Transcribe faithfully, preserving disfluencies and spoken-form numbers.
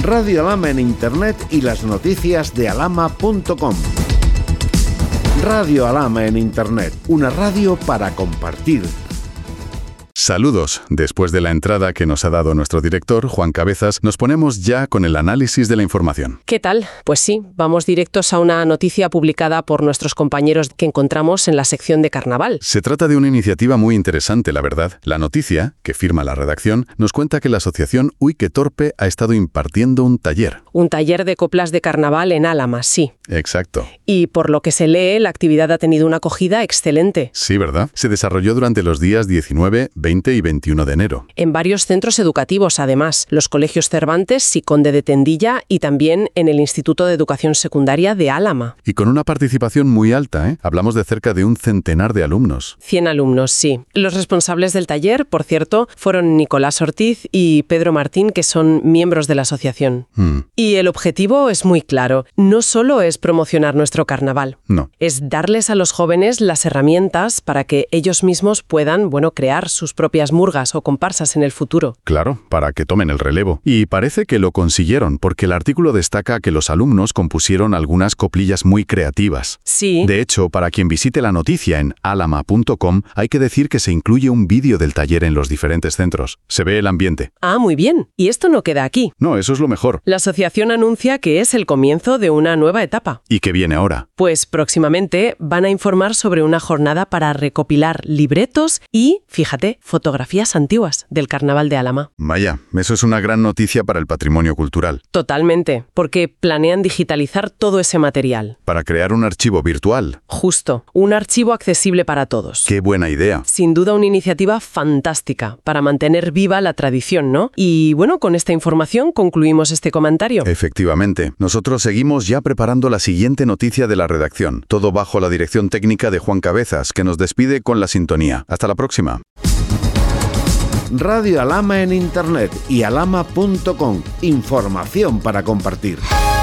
Radio Alhama en Internet y las noticias de alhama punto com. Radio Alhama en Internet, una radio para compartir. Saludos. Después de la entrada que nos ha dado nuestro director, Juan Cabezas, nos ponemos ya con el análisis de la información. ¿Qué tal? Pues sí, vamos directos a una noticia publicada por nuestros compañeros que encontramos en la sección de Carnaval. Se trata de una iniciativa muy interesante, la verdad. La noticia, que firma la redacción, nos cuenta que la asociación Uy que Torpe ha estado impartiendo un taller. Un taller de coplas de carnaval en Álama, sí. Exacto. Y por lo que se lee, la actividad ha tenido una acogida excelente. Sí, ¿verdad? Se desarrolló durante los días diecinueve, veinte y veintiuno de enero. En varios centros educativos, además, los colegios Cervantes y Conde de Tendilla y también en el Instituto de Educación Secundaria de Álama. Y con una participación muy alta, ¿eh? Hablamos de cerca de un centenar de alumnos. Cien alumnos, sí. Los responsables del taller, por cierto, fueron Nicolás Ortiz y Pedro Martín, que son miembros de la asociación. Mm. Y el objetivo es muy claro. No solo es promocionar nuestro carnaval. No. Es darles a los jóvenes las herramientas para que ellos mismos puedan, bueno, crear sus propias murgas o comparsas en el futuro. Claro, para que tomen el relevo. Y parece que lo consiguieron, porque el artículo destaca que los alumnos compusieron algunas coplillas muy creativas. Sí. De hecho, para quien visite la noticia en alhama punto com, hay que decir que se incluye un vídeo del taller en los diferentes centros. Se ve el ambiente. Ah, muy bien. Y esto no queda aquí. No, eso es lo mejor. La asociación anuncia que es el comienzo de una nueva etapa. ¿Y qué viene ahora? Pues próximamente van a informar sobre una jornada para recopilar libretos y, fíjate, fotografías antiguas del Carnaval de Álama. Vaya, eso es una gran noticia para el patrimonio cultural. Totalmente, porque planean digitalizar todo ese material. Para crear un archivo virtual. Justo, un archivo accesible para todos. ¡Qué buena idea! Sin duda una iniciativa fantástica para mantener viva la tradición, ¿no? Y bueno, con esta información concluimos este comentario. Efectivamente. Nosotros seguimos ya preparando la siguiente noticia de la redacción. Todo bajo la dirección técnica de Juan Cabezas, que nos despide con la sintonía. Hasta la próxima. Radio Alhama en Internet y alhama punto com. Información para compartir.